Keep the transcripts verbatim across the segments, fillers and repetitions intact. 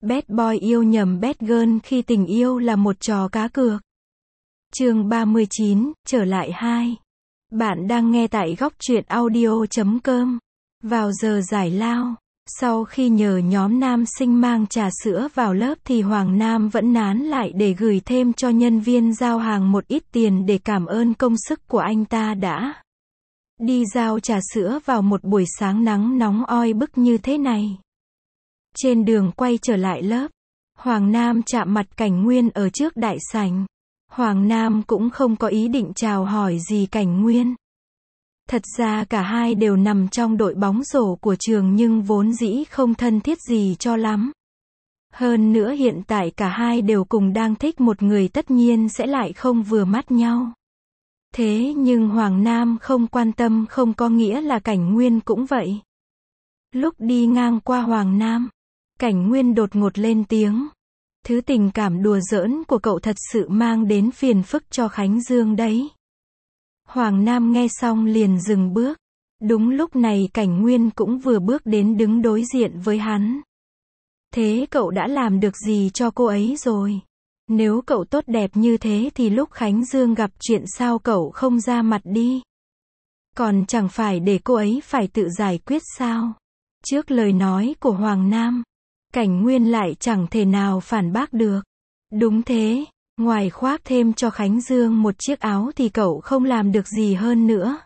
Bad boy yêu nhầm bad girl khi tình yêu là một trò cá cược. Chương ba mươi chín, trở lại hai. Bạn đang nghe tại góc truyện audio chấm com. Vào giờ giải lao, sau khi nhờ nhóm nam sinh mang trà sữa vào lớp thì Hoàng Nam vẫn nán lại để gửi thêm cho nhân viên giao hàng một ít tiền để cảm ơn công sức của anh ta đã đi giao trà sữa vào một buổi sáng nắng nóng oi bức như thế này. Trên đường quay trở lại lớp, Hoàng Nam chạm mặt Cảnh Nguyên ở trước đại sảnh. Hoàng Nam cũng không có ý định chào hỏi gì Cảnh Nguyên. Thật ra cả hai đều nằm trong đội bóng rổ của trường nhưng vốn dĩ không thân thiết gì cho lắm. Hơn nữa hiện tại cả hai đều cùng đang thích một người, tất nhiên sẽ lại không vừa mắt nhau. Thế nhưng Hoàng Nam không quan tâm không có nghĩa là Cảnh Nguyên cũng vậy. Lúc đi ngang qua Hoàng Nam, Cảnh Nguyên đột ngột lên tiếng. Thứ tình cảm đùa giỡn của cậu thật sự mang đến phiền phức cho Khánh Dương đấy. Hoàng Nam nghe xong liền dừng bước. Đúng lúc này Cảnh Nguyên cũng vừa bước đến đứng đối diện với hắn. Thế cậu đã làm được gì cho cô ấy rồi? Nếu cậu tốt đẹp như thế thì lúc Khánh Dương gặp chuyện sao cậu không ra mặt đi? Còn chẳng phải để cô ấy phải tự giải quyết sao? Trước lời nói của Hoàng Nam, Cảnh Nguyên lại chẳng thể nào phản bác được. Đúng thế, ngoài khoác thêm cho Khánh Dương một chiếc áo thì cậu không làm được gì hơn nữa.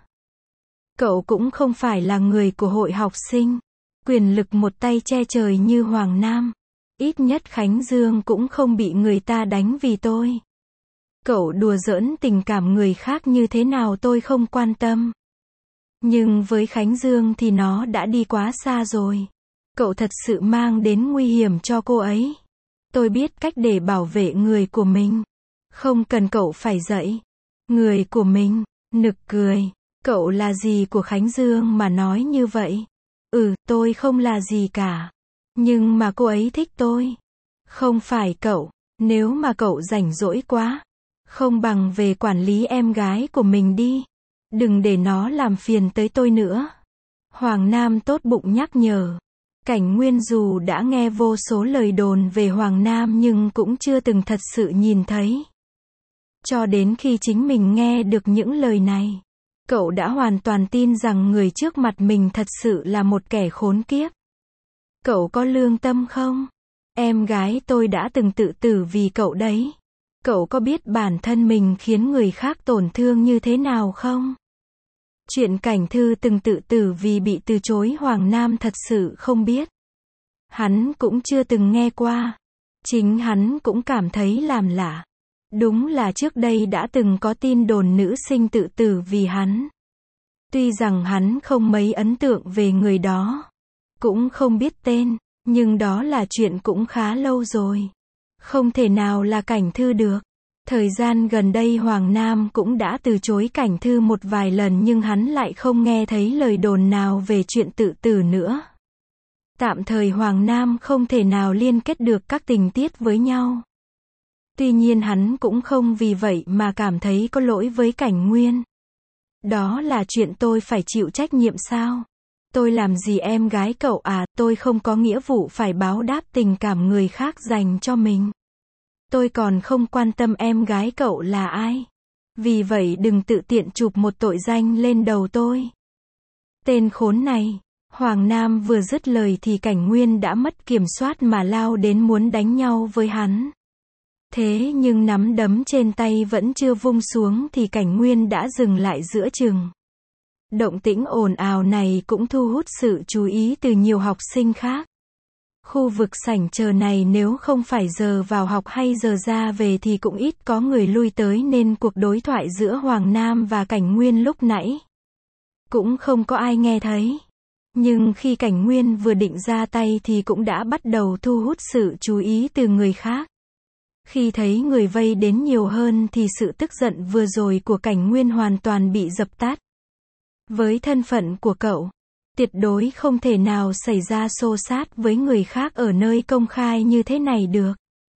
Cậu cũng không phải là người của hội học sinh, quyền lực một tay che trời như Hoàng Nam. Ít nhất Khánh Dương cũng không bị người ta đánh vì tôi. Cậu đùa giỡn tình cảm người khác như thế nào tôi không quan tâm. Nhưng với Khánh Dương thì nó đã đi quá xa rồi. Cậu thật sự mang đến nguy hiểm cho cô ấy. Tôi biết cách để bảo vệ người của mình. Không cần cậu phải dạy. Người của mình, nực cười. Cậu là gì của Khánh Dương mà nói như vậy? Ừ, tôi không là gì cả. Nhưng mà cô ấy thích tôi. Không phải cậu. Nếu mà cậu rảnh rỗi quá, không bằng về quản lý em gái của mình đi. Đừng để nó làm phiền tới tôi nữa. Hoàng Nam tốt bụng nhắc nhở. Cảnh Nguyên dù đã nghe vô số lời đồn về Hoàng Nam nhưng cũng chưa từng thật sự nhìn thấy. Cho đến khi chính mình nghe được những lời này, cậu đã hoàn toàn tin rằng người trước mặt mình thật sự là một kẻ khốn kiếp. Cậu có lương tâm không? Em gái tôi đã từng tự tử vì cậu đấy. Cậu có biết bản thân mình khiến người khác tổn thương như thế nào không? Chuyện Cảnh Thư từng tự tử vì bị từ chối Hoàng Nam thật sự không biết. Hắn cũng chưa từng nghe qua. Chính hắn cũng cảm thấy làm lạ. Đúng là trước đây đã từng có tin đồn nữ sinh tự tử vì hắn. Tuy rằng hắn không mấy ấn tượng về người đó, cũng không biết tên, nhưng đó là chuyện cũng khá lâu rồi. Không thể nào là Cảnh Thư được. Thời gian gần đây Hoàng Nam cũng đã từ chối Cảnh Thư một vài lần nhưng hắn lại không nghe thấy lời đồn nào về chuyện tự tử nữa. Tạm thời Hoàng Nam không thể nào liên kết được các tình tiết với nhau. Tuy nhiên hắn cũng không vì vậy mà cảm thấy có lỗi với Cảnh Nguyên. Đó là chuyện tôi phải chịu trách nhiệm sao? Tôi làm gì em gái cậu à, tôi không có nghĩa vụ phải báo đáp tình cảm người khác dành cho mình. Tôi còn không quan tâm em gái cậu là ai. Vì vậy đừng tự tiện chụp một tội danh lên đầu tôi. Tên khốn này. Hoàng Nam vừa dứt lời thì Cảnh Nguyên đã mất kiểm soát mà lao đến muốn đánh nhau với hắn. Thế nhưng nắm đấm trên tay vẫn chưa vung xuống thì Cảnh Nguyên đã dừng lại giữa chừng. Động tĩnh ồn ào này cũng thu hút sự chú ý từ nhiều học sinh khác. Khu vực sảnh chờ này nếu không phải giờ vào học hay giờ ra về thì cũng ít có người lui tới nên cuộc đối thoại giữa Hoàng Nam và Cảnh Nguyên lúc nãy cũng không có ai nghe thấy. Nhưng khi Cảnh Nguyên vừa định ra tay thì cũng đã bắt đầu thu hút sự chú ý từ người khác. Khi thấy người vây đến nhiều hơn thì sự tức giận vừa rồi của Cảnh Nguyên hoàn toàn bị dập tắt. Với thân phận của cậu, tuyệt đối không thể nào xảy ra xô xát với người khác ở nơi công khai như thế này được.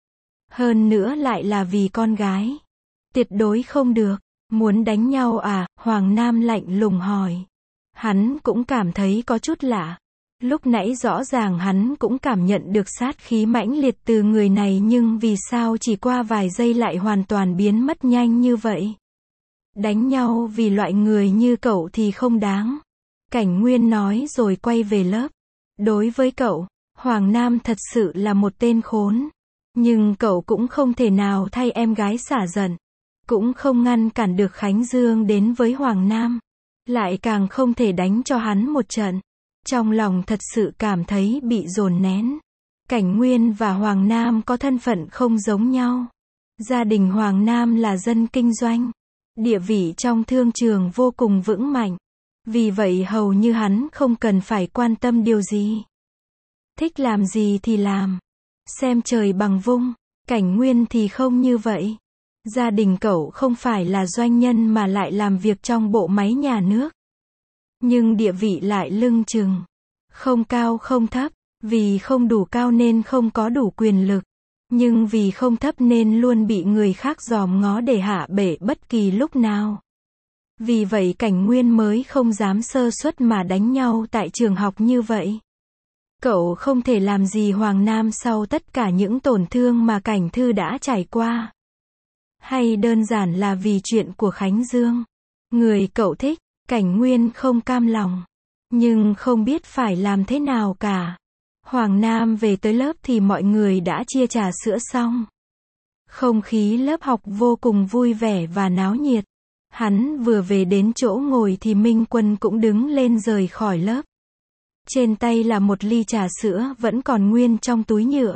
Hơn nữa lại là vì con gái. Tuyệt đối không được. Muốn đánh nhau à? Hoàng Nam lạnh lùng hỏi. Hắn cũng cảm thấy có chút lạ. Lúc nãy rõ ràng hắn cũng cảm nhận được sát khí mãnh liệt từ người này nhưng vì sao chỉ qua vài giây lại hoàn toàn biến mất nhanh như vậy? Đánh nhau vì loại người như cậu thì không đáng. Cảnh Nguyên nói rồi quay về lớp. Đối với cậu, Hoàng Nam thật sự là một tên khốn. Nhưng cậu cũng không thể nào thay em gái xả giận. Cũng không ngăn cản được Khánh Dương đến với Hoàng Nam. Lại càng không thể đánh cho hắn một trận. Trong lòng thật sự cảm thấy bị dồn nén. Cảnh Nguyên và Hoàng Nam có thân phận không giống nhau. Gia đình Hoàng Nam là dân kinh doanh. Địa vị trong thương trường vô cùng vững mạnh. Vì vậy hầu như hắn không cần phải quan tâm điều gì. Thích làm gì thì làm. Xem trời bằng vung. Cảnh Nguyên thì không như vậy. Gia đình cậu không phải là doanh nhân mà lại làm việc trong bộ máy nhà nước. Nhưng địa vị lại lưng chừng. Không cao không thấp. Vì không đủ cao nên không có đủ quyền lực. Nhưng vì không thấp nên luôn bị người khác dòm ngó để hạ bệ bất kỳ lúc nào. Vì vậy Cảnh Nguyên mới không dám sơ suất mà đánh nhau tại trường học như vậy. Cậu không thể làm gì Hoàng Nam sau tất cả những tổn thương mà Cảnh Thư đã trải qua. Hay đơn giản là vì chuyện của Khánh Dương. Người cậu thích, Cảnh Nguyên không cam lòng. Nhưng không biết phải làm thế nào cả. Hoàng Nam về tới lớp thì mọi người đã chia trà sữa xong. Không khí lớp học vô cùng vui vẻ và náo nhiệt. Hắn vừa về đến chỗ ngồi thì Minh Quân cũng đứng lên rời khỏi lớp. Trên tay là một ly trà sữa vẫn còn nguyên trong túi nhựa.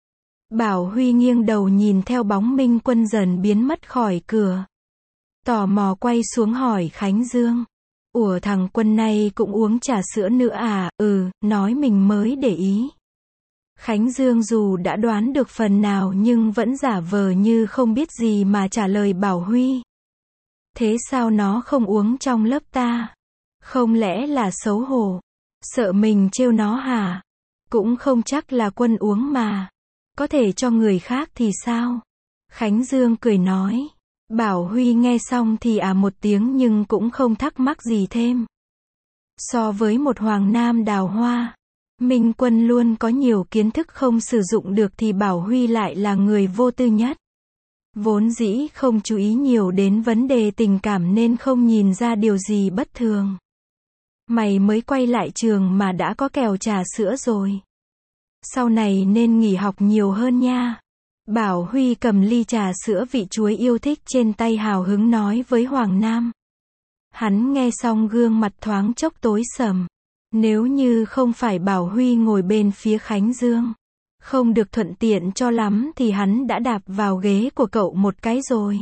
Bảo Huy nghiêng đầu nhìn theo bóng Minh Quân dần biến mất khỏi cửa. Tò mò quay xuống hỏi Khánh Dương. Ủa thằng Quân này cũng uống trà sữa nữa à? Ừ, nói mình mới để ý. Khánh Dương dù đã đoán được phần nào nhưng vẫn giả vờ như không biết gì mà trả lời Bảo Huy. Thế sao nó không uống trong lớp ta? Không lẽ là xấu hổ? Sợ mình trêu nó hả? Cũng không chắc là Quân uống mà. Có thể cho người khác thì sao? Khánh Dương cười nói. Bảo Huy nghe xong thì à một tiếng nhưng cũng không thắc mắc gì thêm. So với một Hoàng Nam đào hoa, Minh Quân luôn có nhiều kiến thức không sử dụng được thì Bảo Huy lại là người vô tư nhất. Vốn dĩ không chú ý nhiều đến vấn đề tình cảm nên không nhìn ra điều gì bất thường. Mày mới quay lại trường mà đã có kèo trà sữa rồi. Sau này nên nghỉ học nhiều hơn nha. Bảo Huy cầm ly trà sữa vị chuối yêu thích trên tay hào hứng nói với Hoàng Nam. Hắn nghe xong gương mặt thoáng chốc tối sầm. Nếu như không phải Bảo Huy ngồi bên phía Khánh Dương, không được thuận tiện cho lắm thì hắn đã đạp vào ghế của cậu một cái rồi.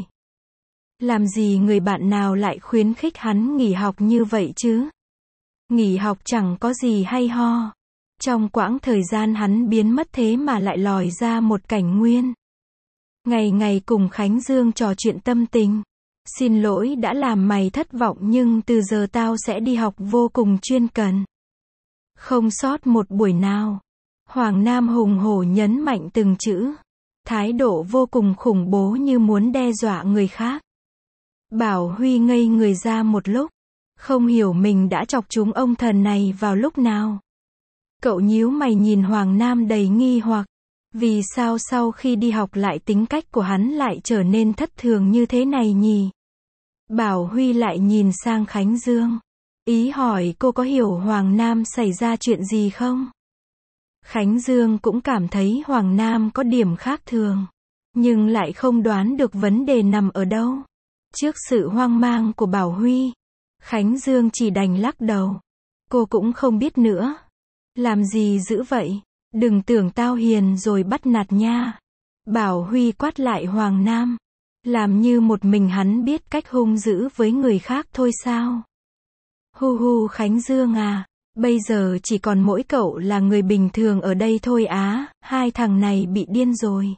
Làm gì người bạn nào lại khuyến khích hắn nghỉ học như vậy chứ? Nghỉ học chẳng có gì hay ho. Trong quãng thời gian hắn biến mất thế mà lại lòi ra một Cảnh Nguyên. Ngày ngày cùng Khánh Dương trò chuyện tâm tình. Xin lỗi đã làm mày thất vọng nhưng từ giờ tao sẽ đi học vô cùng chuyên cần. Không sót một buổi nào. Hoàng Nam hùng hổ nhấn mạnh từng chữ. Thái độ vô cùng khủng bố như muốn đe dọa người khác. Bảo Huy ngây người ra một lúc. Không hiểu mình đã chọc trúng ông thần này vào lúc nào. Cậu nhíu mày nhìn Hoàng Nam đầy nghi hoặc. Vì sao sau khi đi học lại tính cách của hắn lại trở nên thất thường như thế này nhỉ? Bảo Huy lại nhìn sang Khánh Dương. Ý hỏi cô có hiểu Hoàng Nam xảy ra chuyện gì không? Khánh Dương cũng cảm thấy Hoàng Nam có điểm khác thường. Nhưng lại không đoán được vấn đề nằm ở đâu. Trước sự hoang mang của Bảo Huy, Khánh Dương chỉ đành lắc đầu. Cô cũng không biết nữa. Làm gì dữ vậy? Đừng tưởng tao hiền rồi bắt nạt nha. Bảo Huy quát lại Hoàng Nam. Làm như một mình hắn biết cách hung dữ với người khác thôi sao? Hu hu Khánh Dương à, bây giờ chỉ còn mỗi cậu là người bình thường ở đây thôi á, hai thằng này bị điên rồi.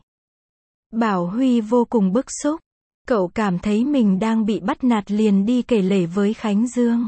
Bảo Huy vô cùng bức xúc. Cậu cảm thấy mình đang bị bắt nạt liền đi kể lể với Khánh Dương.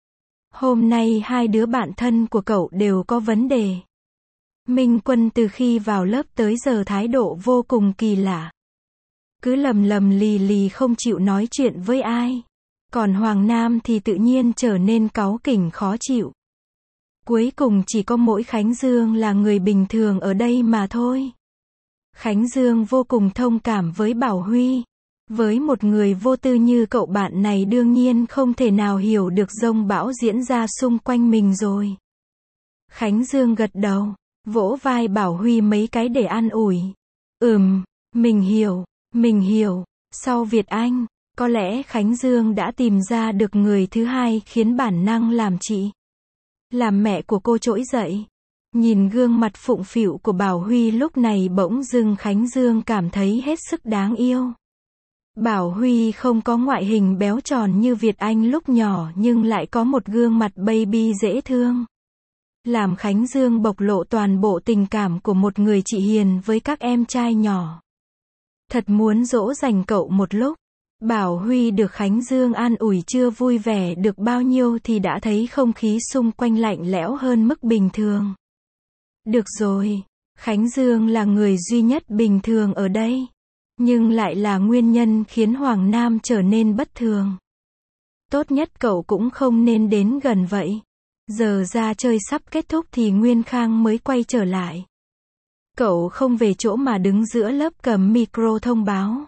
Hôm nay hai đứa bạn thân của cậu đều có vấn đề. Minh Quân từ khi vào lớp tới giờ thái độ vô cùng kỳ lạ. Cứ lầm lầm lì lì không chịu nói chuyện với ai. Còn Hoàng Nam thì tự nhiên trở nên cáu kỉnh khó chịu. Cuối cùng chỉ có mỗi Khánh Dương là người bình thường ở đây mà thôi. Khánh Dương vô cùng thông cảm với Bảo Huy. Với một người vô tư như cậu bạn này đương nhiên không thể nào hiểu được dông bão diễn ra xung quanh mình rồi. Khánh Dương gật đầu, vỗ vai Bảo Huy mấy cái để an ủi. Ừm, mình hiểu, mình hiểu. Sau Việt Anh, có lẽ Khánh Dương đã tìm ra được người thứ hai khiến bản năng làm chị, làm mẹ của cô trỗi dậy. Nhìn gương mặt phụng phịu của Bảo Huy lúc này bỗng dưng Khánh Dương cảm thấy hết sức đáng yêu. Bảo Huy không có ngoại hình béo tròn như Việt Anh lúc nhỏ nhưng lại có một gương mặt baby dễ thương. Làm Khánh Dương bộc lộ toàn bộ tình cảm của một người chị hiền với các em trai nhỏ. Thật muốn dỗ dành cậu một lúc. Bảo Huy được Khánh Dương an ủi chưa vui vẻ được bao nhiêu thì đã thấy không khí xung quanh lạnh lẽo hơn mức bình thường. Được rồi, Khánh Dương là người duy nhất bình thường ở đây. Nhưng lại là nguyên nhân khiến Hoàng Nam trở nên bất thường. Tốt nhất cậu cũng không nên đến gần vậy. Giờ ra chơi sắp kết thúc thì Nguyên Khang mới quay trở lại. Cậu không về chỗ mà đứng giữa lớp cầm micro thông báo.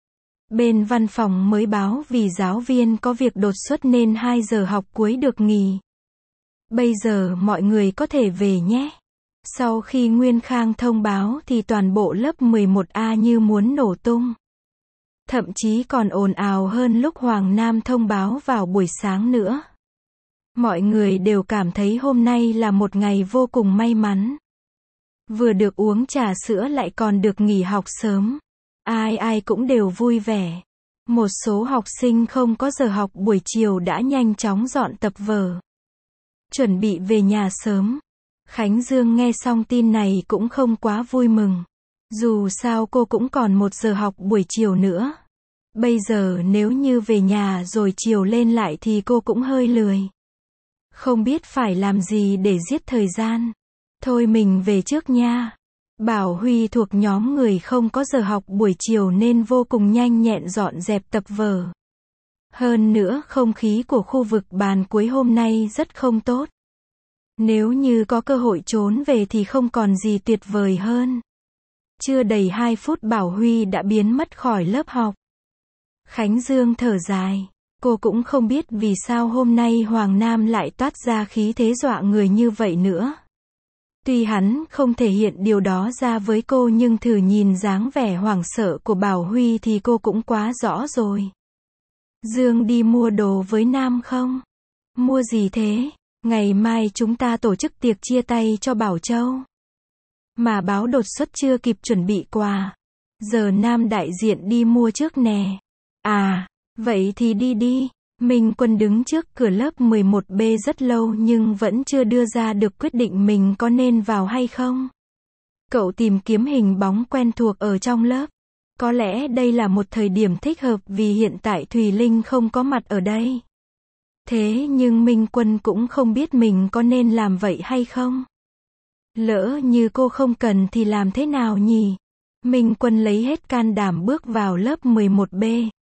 Bên văn phòng mới báo vì giáo viên có việc đột xuất nên hai giờ học cuối được nghỉ. Bây giờ mọi người có thể về nhé. Sau khi Nguyên Khang thông báo thì toàn bộ lớp mười một A như muốn nổ tung. Thậm chí còn ồn ào hơn lúc Hoàng Nam thông báo vào buổi sáng nữa. Mọi người đều cảm thấy hôm nay là một ngày vô cùng may mắn. Vừa được uống trà sữa lại còn được nghỉ học sớm. Ai ai cũng đều vui vẻ. Một số học sinh không có giờ học buổi chiều đã nhanh chóng dọn tập vở, chuẩn bị về nhà sớm. Khánh Dương nghe xong tin này cũng không quá vui mừng. Dù sao cô cũng còn một giờ học buổi chiều nữa. Bây giờ nếu như về nhà rồi chiều lên lại thì cô cũng hơi lười. Không biết phải làm gì để giết thời gian. Thôi mình về trước nha. Bảo Huy thuộc nhóm người không có giờ học buổi chiều nên vô cùng nhanh nhẹn dọn dẹp tập vở. Hơn nữa không khí của khu vực bàn cuối hôm nay rất không tốt. Nếu như có cơ hội trốn về thì không còn gì tuyệt vời hơn. Chưa đầy hai phút Bảo Huy đã biến mất khỏi lớp học. Khánh Dương thở dài. Cô cũng không biết vì sao hôm nay Hoàng Nam lại toát ra khí thế dọa người như vậy nữa. Tuy hắn không thể hiện điều đó ra với cô nhưng thử nhìn dáng vẻ hoảng sợ của Bảo Huy thì cô cũng quá rõ rồi. Dương đi mua đồ với Nam không? Mua gì thế? Ngày mai chúng ta tổ chức tiệc chia tay cho Bảo Châu. Mà báo đột xuất chưa kịp chuẩn bị quà. Giờ Nam đại diện đi mua trước nè. À, vậy thì đi đi. Minh Quân đứng trước cửa lớp mười một B rất lâu nhưng vẫn chưa đưa ra được quyết định mình có nên vào hay không. Cậu tìm kiếm hình bóng quen thuộc ở trong lớp. Có lẽ đây là một thời điểm thích hợp vì hiện tại Thùy Linh không có mặt ở đây. Thế nhưng Minh Quân cũng không biết mình có nên làm vậy hay không. Lỡ như cô không cần thì làm thế nào nhỉ? Minh Quân lấy hết can đảm bước vào lớp mười một B.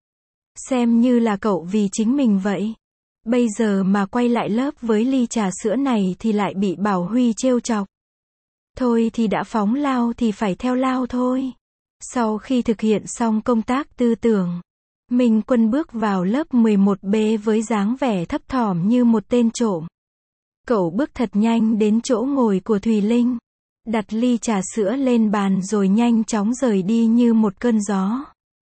Xem như là cậu vì chính mình vậy. Bây giờ mà quay lại lớp với ly trà sữa này thì lại bị Bảo Huy trêu chọc. Thôi thì đã phóng lao thì phải theo lao thôi. Sau khi thực hiện xong công tác tư tưởng, Minh Quân bước vào lớp mười một B với dáng vẻ thấp thỏm như một tên trộm. Cậu bước thật nhanh đến chỗ ngồi của Thùy Linh, đặt ly trà sữa lên bàn rồi nhanh chóng rời đi như một cơn gió.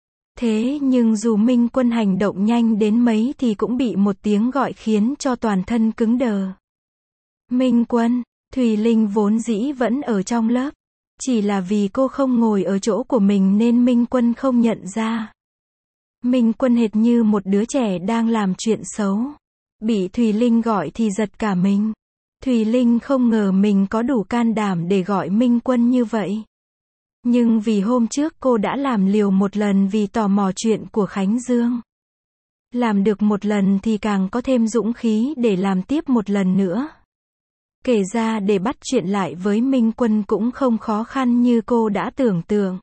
Thế nhưng dù Minh Quân hành động nhanh đến mấy thì cũng bị một tiếng gọi khiến cho toàn thân cứng đờ. Minh Quân, Thùy Linh vốn dĩ vẫn ở trong lớp. Chỉ là vì cô không ngồi ở chỗ của mình nên Minh Quân không nhận ra. Minh Quân hệt như một đứa trẻ đang làm chuyện xấu. Bị Thùy Linh gọi thì giật cả mình. Thùy Linh không ngờ mình có đủ can đảm để gọi Minh Quân như vậy. Nhưng vì hôm trước cô đã làm liều một lần vì tò mò chuyện của Khánh Dương. Làm được một lần thì càng có thêm dũng khí để làm tiếp một lần nữa. Kể ra để bắt chuyện lại với Minh Quân cũng không khó khăn như cô đã tưởng tượng.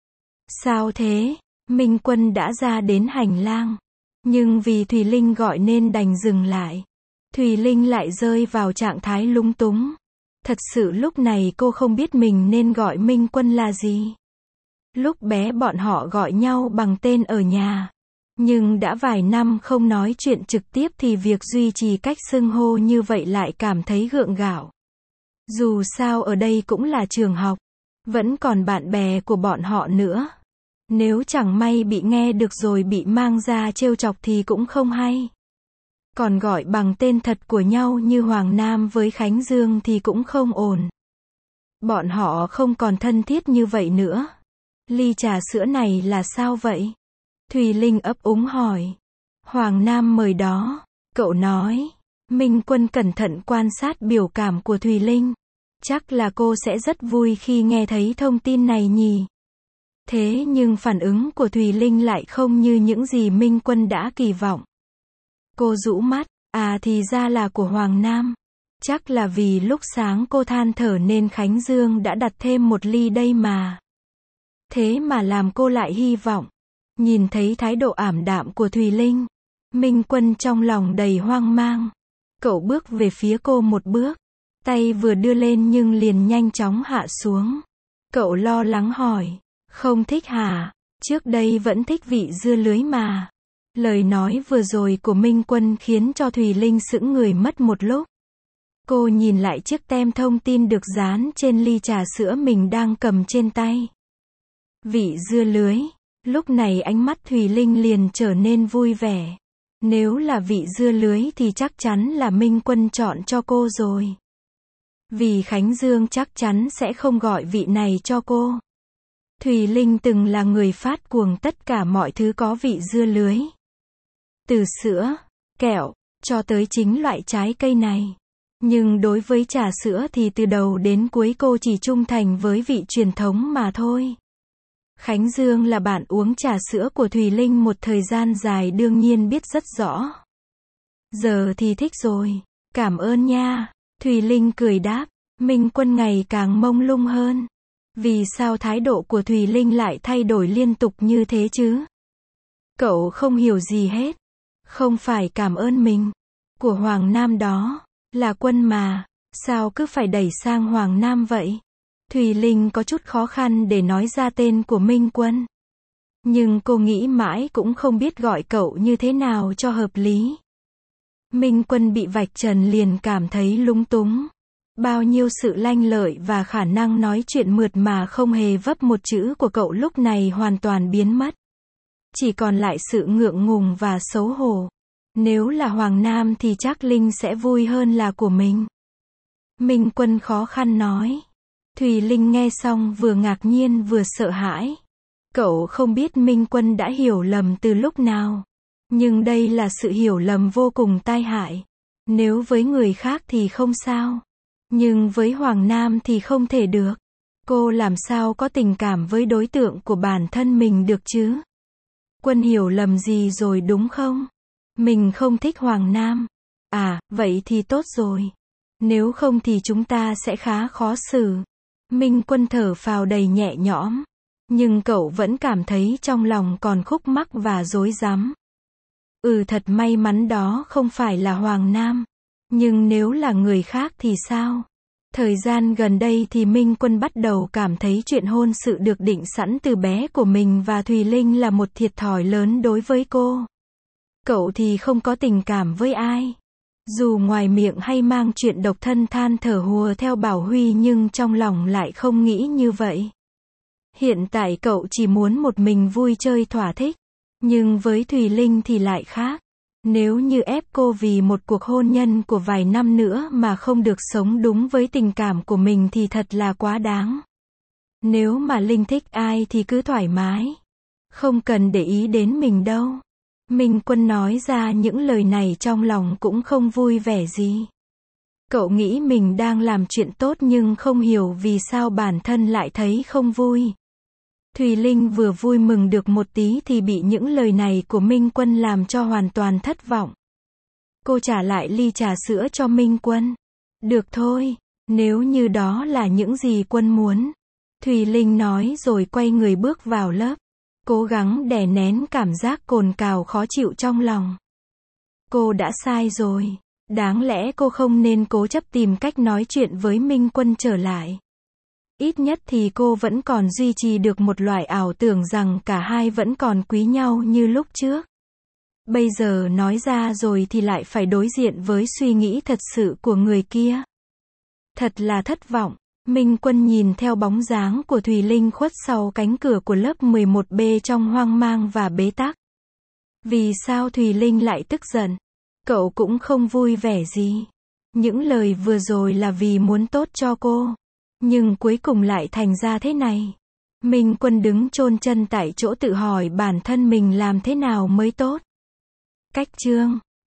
Sao thế? Minh Quân đã ra đến hành lang. Nhưng vì Thùy Linh gọi nên đành dừng lại. Thùy Linh lại rơi vào trạng thái lúng túng. Thật sự lúc này cô không biết mình nên gọi Minh Quân là gì. Lúc bé bọn họ gọi nhau bằng tên ở nhà. Nhưng đã vài năm không nói chuyện trực tiếp thì việc duy trì cách xưng hô như vậy lại cảm thấy gượng gạo. Dù sao ở đây cũng là trường học. Vẫn còn bạn bè của bọn họ nữa. Nếu chẳng may bị nghe được rồi bị mang ra trêu chọc thì cũng không hay. Còn gọi bằng tên thật của nhau như Hoàng Nam với Khánh Dương thì cũng không ổn. Bọn họ không còn thân thiết như vậy nữa. Ly trà sữa này là sao vậy? Thùy Linh ấp úng hỏi. Hoàng Nam mời đó. Cậu nói. Minh Quân cẩn thận quan sát biểu cảm của Thùy Linh. Chắc là cô sẽ rất vui khi nghe thấy thông tin này nhỉ. Thế nhưng phản ứng của Thùy Linh lại không như những gì Minh Quân đã kỳ vọng. Cô rũ mắt, à thì ra là của Hoàng Nam. Chắc là vì lúc sáng cô than thở nên Khánh Dương đã đặt thêm một ly đây mà. Thế mà làm cô lại hy vọng. Nhìn thấy thái độ ảm đạm của Thùy Linh, Minh Quân trong lòng đầy hoang mang. Cậu bước về phía cô một bước. Tay vừa đưa lên nhưng liền nhanh chóng hạ xuống. Cậu lo lắng hỏi. Không thích hả? Trước đây vẫn thích vị dưa lưới mà. Lời nói vừa rồi của Minh Quân khiến cho Thùy Linh sững người mất một lúc. Cô nhìn lại chiếc tem thông tin được dán trên ly trà sữa mình đang cầm trên tay. Vị dưa lưới. Lúc này ánh mắt Thùy Linh liền trở nên vui vẻ. Nếu là vị dưa lưới thì chắc chắn là Minh Quân chọn cho cô rồi. Vì Khánh Dương chắc chắn sẽ không gọi vị này cho cô. Thùy Linh từng là người phát cuồng tất cả mọi thứ có vị dưa lưới. Từ sữa, kẹo, cho tới chính loại trái cây này. Nhưng đối với trà sữa thì từ đầu đến cuối cô chỉ trung thành với vị truyền thống mà thôi. Khánh Dương là bạn uống trà sữa của Thùy Linh một thời gian dài đương nhiên biết rất rõ. Giờ thì thích rồi. Cảm ơn nha. Thùy Linh cười đáp. Minh Quân ngày càng mông lung hơn. Vì sao thái độ của Thùy Linh lại thay đổi liên tục như thế chứ? Cậu không hiểu gì hết. Không phải cảm ơn mình. Của Hoàng Nam đó. Là Quân mà. Sao cứ phải đẩy sang Hoàng Nam vậy? Thùy Linh có chút khó khăn để nói ra tên của Minh Quân. Nhưng cô nghĩ mãi cũng không biết gọi cậu như thế nào cho hợp lý. Minh Quân bị vạch trần liền cảm thấy lúng túng. Bao nhiêu sự lanh lợi và khả năng nói chuyện mượt mà không hề vấp một chữ của cậu lúc này hoàn toàn biến mất. Chỉ còn lại sự ngượng ngùng và xấu hổ. Nếu là Hoàng Nam thì chắc Linh sẽ vui hơn là của mình. Minh Quân khó khăn nói. Thùy Linh nghe xong vừa ngạc nhiên vừa sợ hãi. Cậu không biết Minh Quân đã hiểu lầm từ lúc nào. Nhưng đây là sự hiểu lầm vô cùng tai hại. Nếu với người khác thì không sao. Nhưng với Hoàng Nam thì không thể được. Cô làm sao có tình cảm với đối tượng của bản thân mình được chứ? Quân hiểu lầm gì rồi đúng không? Mình không thích Hoàng Nam. À, vậy thì tốt rồi. Nếu không thì chúng ta sẽ khá khó xử. Minh Quân thở phào đầy nhẹ nhõm. Nhưng cậu vẫn cảm thấy trong lòng còn khúc mắc và rối rắm. Ừ, thật may mắn đó không phải là Hoàng Nam. Nhưng nếu là người khác thì sao? Thời gian gần đây thì Minh Quân bắt đầu cảm thấy chuyện hôn sự được định sẵn từ bé của mình và Thùy Linh là một thiệt thòi lớn đối với cô. Cậu thì không có tình cảm với ai. Dù ngoài miệng hay mang chuyện độc thân than thở hùa theo Bảo Huy nhưng trong lòng lại không nghĩ như vậy. Hiện tại cậu chỉ muốn một mình vui chơi thỏa thích. Nhưng với Thùy Linh thì lại khác. Nếu như ép cô vì một cuộc hôn nhân của vài năm nữa mà không được sống đúng với tình cảm của mình thì thật là quá đáng. Nếu mà Linh thích ai thì cứ thoải mái. Không cần để ý đến mình đâu. Minh Quân nói ra những lời này trong lòng cũng không vui vẻ gì. Cậu nghĩ mình đang làm chuyện tốt nhưng không hiểu vì sao bản thân lại thấy không vui. Thùy Linh vừa vui mừng được một tí thì bị những lời này của Minh Quân làm cho hoàn toàn thất vọng. Cô trả lại ly trà sữa cho Minh Quân. Được thôi, nếu như đó là những gì Quân muốn. Thùy Linh nói rồi quay người bước vào lớp. Cố gắng đè nén cảm giác cồn cào khó chịu trong lòng. Cô đã sai rồi. Đáng lẽ cô không nên cố chấp tìm cách nói chuyện với Minh Quân trở lại. Ít nhất thì cô vẫn còn duy trì được một loại ảo tưởng rằng cả hai vẫn còn quý nhau như lúc trước. Bây giờ nói ra rồi thì lại phải đối diện với suy nghĩ thật sự của người kia. Thật là thất vọng. Minh Quân nhìn theo bóng dáng của Thùy Linh khuất sau cánh cửa của lớp mười một B trong hoang mang và bế tắc. Vì sao Thùy Linh lại tức giận? Cậu cũng không vui vẻ gì. Những lời vừa rồi là vì muốn tốt cho cô. Nhưng cuối cùng lại thành ra thế này. Minh Quân đứng chôn chân tại chỗ tự hỏi bản thân mình làm thế nào mới tốt. Cách chương